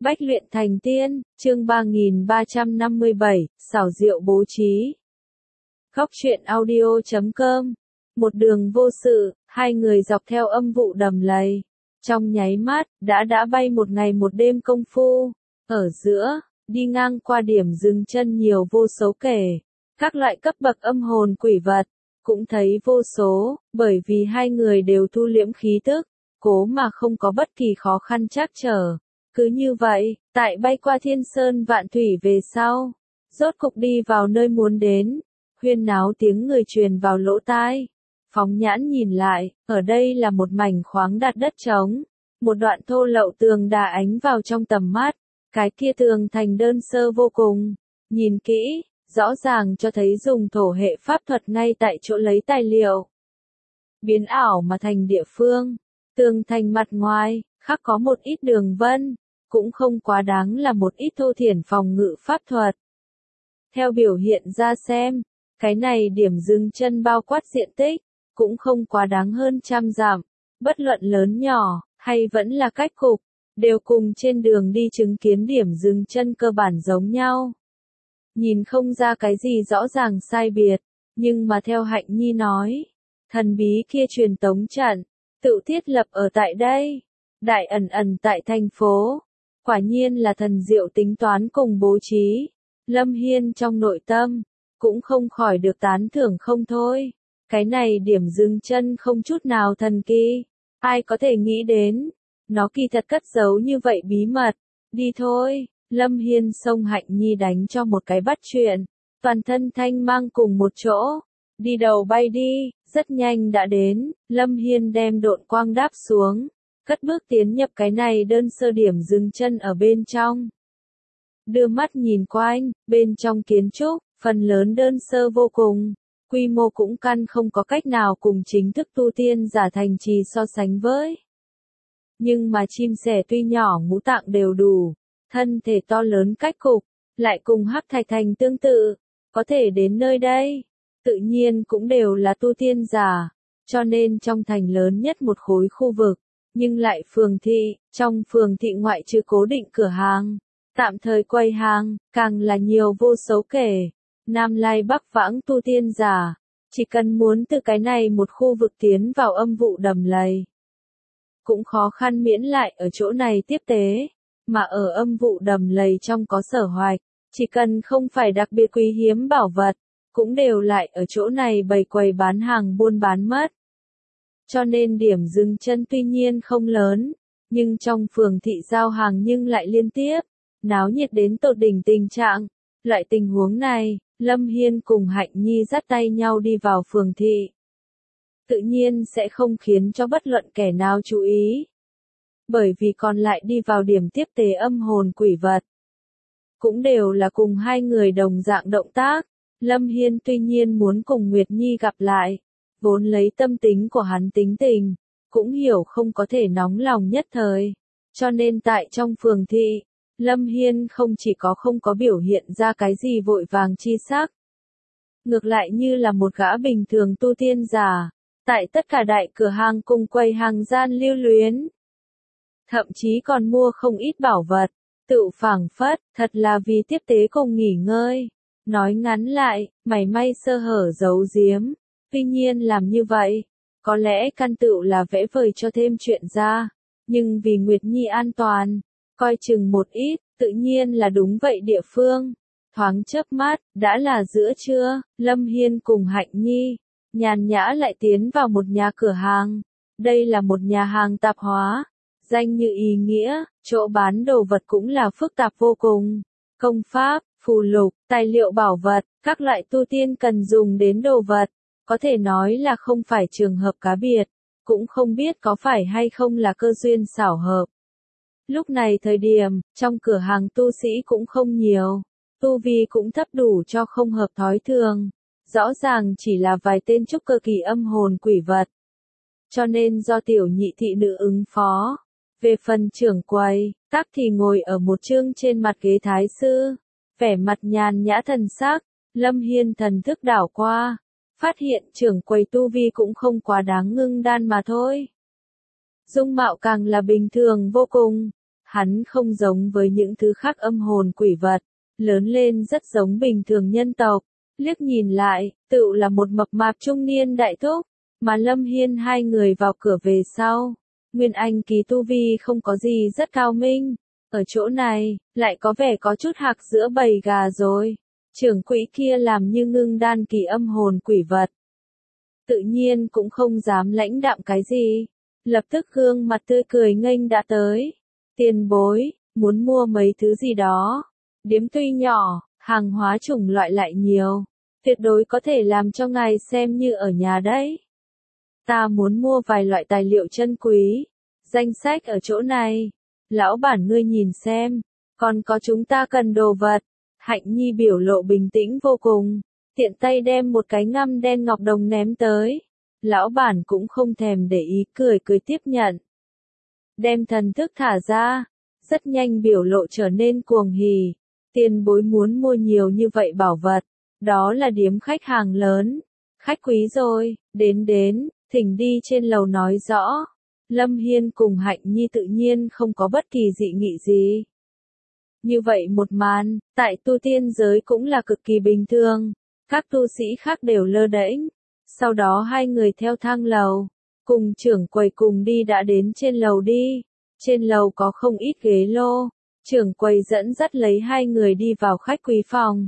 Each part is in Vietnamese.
Bách luyện thành tiên, chương 3357, xảo diệu bố trí. Góc truyện audio.com. Một đường vô sự, hai người dọc theo âm vụ đầm lầy. Trong nháy mắt, đã bay một ngày một đêm công phu. Ở giữa, đi ngang qua điểm dừng chân nhiều vô số kể. Các loại cấp bậc âm hồn quỷ vật, cũng thấy vô số, bởi vì hai người đều thu liễm khí tức, cố mà không có bất kỳ khó khăn trắc trở. Cứ như vậy, tại bay qua thiên sơn vạn thủy về sau, rốt cục đi vào nơi muốn đến, huyên náo tiếng người truyền vào lỗ tai. Phóng nhãn nhìn lại, ở đây là một mảnh khoáng đạt đất trống, một đoạn thô lậu tường đá ánh vào trong tầm mắt, cái kia tường thành đơn sơ vô cùng, nhìn kỹ, rõ ràng cho thấy dùng thổ hệ pháp thuật ngay tại chỗ lấy tài liệu. Biến ảo mà thành địa phương, tường thành mặt ngoài, khắc có một ít đường vân, cũng không quá đáng là một ít thô thiển phòng ngự pháp thuật. Theo biểu hiện ra xem, cái này điểm dừng chân bao quát diện tích, cũng không quá đáng hơn 100 dặm, bất luận lớn nhỏ, hay vẫn là cách cục, đều cùng trên đường đi chứng kiến điểm dừng chân cơ bản giống nhau. Nhìn không ra cái gì rõ ràng sai biệt, nhưng mà theo Hạnh Nhi nói, thần bí kia truyền tống trận, tự thiết lập ở tại đây, đại ẩn tại thành phố. Quả nhiên là thần diệu tính toán cùng bố trí. Lâm Hiên trong nội tâm, cũng không khỏi được tán thưởng không thôi. Cái này điểm dừng chân không chút nào thần kỳ. Ai có thể nghĩ đến, nó kỳ thật cất giấu như vậy bí mật. Đi thôi, Lâm Hiên xông Hạnh Nhi đánh cho một cái bắt chuyện. Toàn thân thanh mang cùng một chỗ. Đi đầu bay đi, rất nhanh đã đến. Lâm Hiên đem độn quang đáp xuống. Cất bước tiến nhập cái này đơn sơ điểm dừng chân ở bên trong. Đưa mắt nhìn quanh, bên trong kiến trúc, phần lớn đơn sơ vô cùng, quy mô cũng căn không có cách nào cùng chính thức tu tiên giả thành trì so sánh với. Nhưng mà chim sẻ tuy nhỏ ngũ tạng đều đủ, thân thể to lớn cách cục, lại cùng Hắc Thạch Thành tương tự, có thể đến nơi đây, tự nhiên cũng đều là tu tiên giả, cho nên trong thành lớn nhất một khối khu vực. Nhưng lại phường thị, trong phường thị ngoại trừ cố định cửa hàng, tạm thời quầy hàng, càng là nhiều vô số kể. Nam Lai Bắc vãng tu tiên giả, chỉ cần muốn từ cái này một khu vực tiến vào âm vụ đầm lầy, cũng khó khăn miễn lại ở chỗ này tiếp tế, mà ở âm vụ đầm lầy trong có sở hoạch, chỉ cần không phải đặc biệt quý hiếm bảo vật, cũng đều lại ở chỗ này bày quầy bán hàng buôn bán mất. Cho nên điểm dừng chân tuy nhiên không lớn, nhưng trong phường thị giao hàng nhưng lại liên tiếp, náo nhiệt đến tột đỉnh tình trạng. Loại tình huống này, Lâm Hiên cùng Hạnh Nhi dắt tay nhau đi vào phường thị. Tự nhiên sẽ không khiến cho bất luận kẻ nào chú ý. Bởi vì còn lại đi vào điểm tiếp tế âm hồn quỷ vật. Cũng đều là cùng hai người đồng dạng động tác. Lâm Hiên tuy nhiên muốn cùng Nguyệt Nhi gặp lại. Vốn lấy tâm tính của hắn tính tình, cũng hiểu không có thể nóng lòng nhất thời. Cho nên tại trong phường thị, Lâm Hiên không chỉ có không có biểu hiện ra cái gì vội vàng chi sắc. Ngược lại như là một gã bình thường tu tiên giả, tại tất cả đại cửa hàng cùng quầy hàng gian lưu luyến. Thậm chí còn mua không ít bảo vật, tự phảng phất, thật là vì tiếp tế cùng nghỉ ngơi. Nói ngắn lại, mảy may sơ hở giấu giếm. Tuy nhiên làm như vậy, có lẽ căn tựu là vẽ vời cho thêm chuyện ra, nhưng vì Nguyệt Nhi an toàn, coi chừng một ít, tự nhiên là đúng vậy địa phương. Thoáng chớp mắt, đã là giữa trưa, Lâm Hiên cùng Hạnh Nhi, nhàn nhã lại tiến vào một nhà cửa hàng. Đây là một nhà hàng tạp hóa, danh như ý nghĩa, chỗ bán đồ vật cũng là phức tạp vô cùng. Công pháp, phù lục, tài liệu bảo vật, các loại tu tiên cần dùng đến đồ vật. Có thể nói là không phải trường hợp cá biệt, cũng không biết có phải hay không là cơ duyên xảo hợp. Lúc này thời điểm, trong cửa hàng tu sĩ cũng không nhiều, tu vi cũng thấp đủ cho không hợp thói thường, rõ ràng chỉ là vài tên trúc cơ kỳ âm hồn quỷ vật. Cho nên do tiểu nhị thị nữ ứng phó. Về phần trưởng quầy, tắc thì ngồi ở một chương trên mặt ghế thái sư, vẻ mặt nhàn nhã thần sắc. Lâm Hiên thần thức đảo qua, phát hiện trưởng quầy tu vi cũng không quá đáng ngưng đan mà thôi. Dung mạo càng là bình thường vô cùng. Hắn không giống với những thứ khác âm hồn quỷ vật, lớn lên rất giống bình thường nhân tộc, liếc nhìn lại, tựu là một mập mạp trung niên đại thúc, mà Lâm Hiên hai người vào cửa về sau. Nguyên Anh kỳ tu vi không có gì rất cao minh, ở chỗ này, lại có vẻ có chút hạc giữa bầy gà rồi. Trưởng quỹ kia làm như ngưng đan kỳ âm hồn quỷ vật. Tự nhiên cũng không dám lãnh đạm cái gì. Lập tức gương mặt tươi cười nghênh đã tới. Tiền bối, muốn mua mấy thứ gì đó. Điếm tuy nhỏ, hàng hóa chủng loại lại nhiều. Tuyệt đối có thể làm cho ngài xem như ở nhà đấy. Ta muốn mua vài loại tài liệu chân quý. Danh sách ở chỗ này. Lão bản ngươi nhìn xem. Còn có chúng ta cần đồ vật. Hạnh Nhi biểu lộ bình tĩnh vô cùng. Tiện tay đem một cái ngăm đen ngọc đồng ném tới. Lão bản cũng không thèm để ý, cười cười tiếp nhận. Đem thần thức thả ra. Rất nhanh biểu lộ trở nên cuồng hỉ. Tiền bối muốn mua nhiều như vậy bảo vật. Đó là điếm khách hàng lớn. Khách quý rồi, đến, thỉnh đi trên lầu nói rõ. Lâm Hiên cùng Hạnh Nhi tự nhiên không có bất kỳ dị nghị gì. Như vậy một màn, tại tu tiên giới cũng là cực kỳ bình thường. Các tu sĩ khác đều lơ đễnh. Sau đó hai người theo thang lầu, cùng trưởng quầy cùng đi đã đến trên lầu đi. Trên lầu có không ít ghế lô. Trưởng quầy dẫn dắt lấy hai người đi vào khách quý phòng.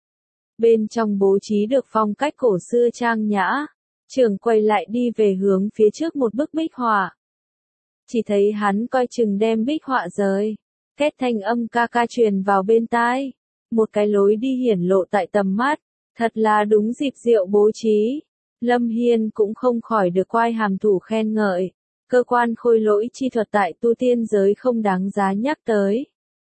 Bên trong bố trí được phong cách cổ xưa trang nhã. Trưởng quầy lại đi về hướng phía trước một bức bích họa. Chỉ thấy hắn coi chừng đem bích họa rời. Két thanh âm ca ca truyền vào bên tai. Một cái lối đi hiển lộ tại tầm mắt. Thật là đúng dịp diệu bố trí. Lâm Hiên cũng không khỏi được quai hàm thủ khen ngợi. Cơ quan khôi lỗi chi thuật tại tu tiên giới không đáng giá nhắc tới.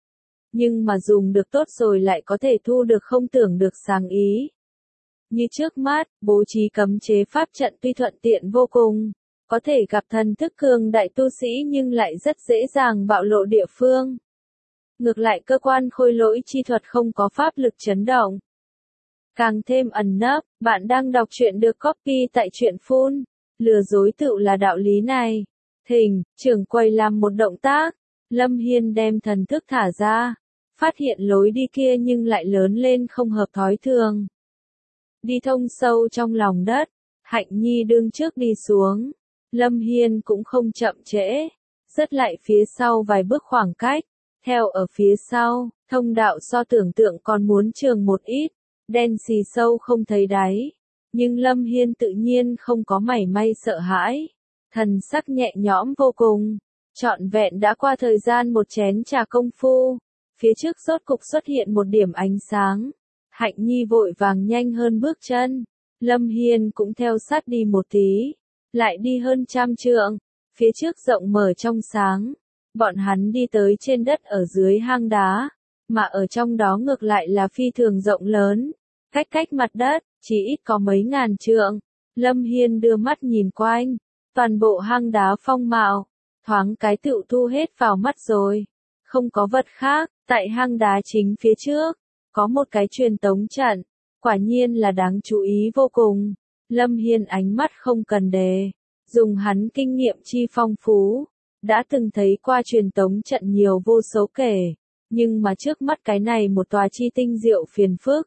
Nhưng mà dùng được tốt rồi lại có thể thu được không tưởng được sáng ý. Như trước mắt, bố trí cấm chế pháp trận tuy thuận tiện vô cùng. Có thể gặp thần thức cường đại tu sĩ nhưng lại rất dễ dàng bạo lộ địa phương. Ngược lại cơ quan khôi lỗi chi thuật không có pháp lực chấn động. Càng thêm ẩn nấp, bạn đang đọc truyện được copy tại truyện phun. Lừa dối tựu là đạo lý này. Thỉnh, trưởng quầy làm một động tác. Lâm Hiên đem thần thức thả ra. Phát hiện lối đi kia nhưng lại lớn lên không hợp thói thường. Đi thông sâu trong lòng đất. Hạnh Nhi đương trước đi xuống. Lâm Hiên cũng không chậm trễ. Rớt lại phía sau vài bước khoảng cách. Theo ở phía sau, thông đạo so tưởng tượng còn muốn trường một ít. Đen xì sâu không thấy đáy. Nhưng Lâm Hiên tự nhiên không có mảy may sợ hãi. Thần sắc nhẹ nhõm vô cùng. Trọn vẹn đã qua thời gian một chén trà công phu. Phía trước rốt cục xuất hiện một điểm ánh sáng. Hạnh Nhi vội vàng nhanh hơn bước chân. Lâm Hiên cũng theo sát đi một tí. Lại đi hơn 100 trượng. Phía trước rộng mở trong sáng. Bọn hắn đi tới trên đất ở dưới hang đá. Mà ở trong đó ngược lại là phi thường rộng lớn. Cách mặt đất, chỉ ít có mấy ngàn trượng. Lâm Hiên đưa mắt nhìn quanh. Toàn bộ hang đá phong mạo. Thoáng cái tựu thu hết vào mắt rồi. Không có vật khác, tại hang đá chính phía trước. Có một cái truyền tống trận. Quả nhiên là đáng chú ý vô cùng. Lâm Hiên ánh mắt không cần đề. Dùng hắn kinh nghiệm chi phong phú. Đã từng thấy qua truyền tống trận nhiều vô số kể. Nhưng mà trước mắt cái này một tòa chi tinh diệu phiền phức.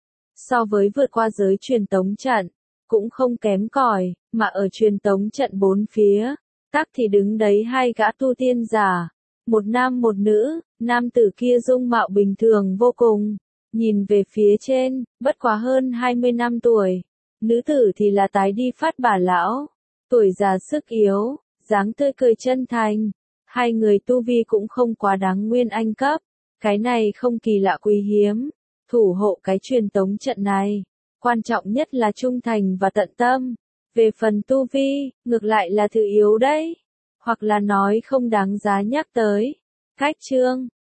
So với vượt qua giới truyền tống trận, cũng không kém cỏi, mà ở truyền tống trận bốn phía, tắc thì đứng đấy hai gã tu tiên giả, một nam một nữ, nam tử kia dung mạo bình thường vô cùng, nhìn về phía trên, bất quá hơn 20 năm tuổi, nữ tử thì là tái đi phát bà lão, tuổi già sức yếu, dáng tươi cười chân thành, hai người tu vi cũng không quá đáng nguyên anh cấp, cái này không kỳ lạ quý hiếm. Thủ hộ cái truyền tống trận này, quan trọng nhất là trung thành và tận tâm. Về phần tu vi, ngược lại là thứ yếu đấy, hoặc là nói không đáng giá nhắc tới. Cách chương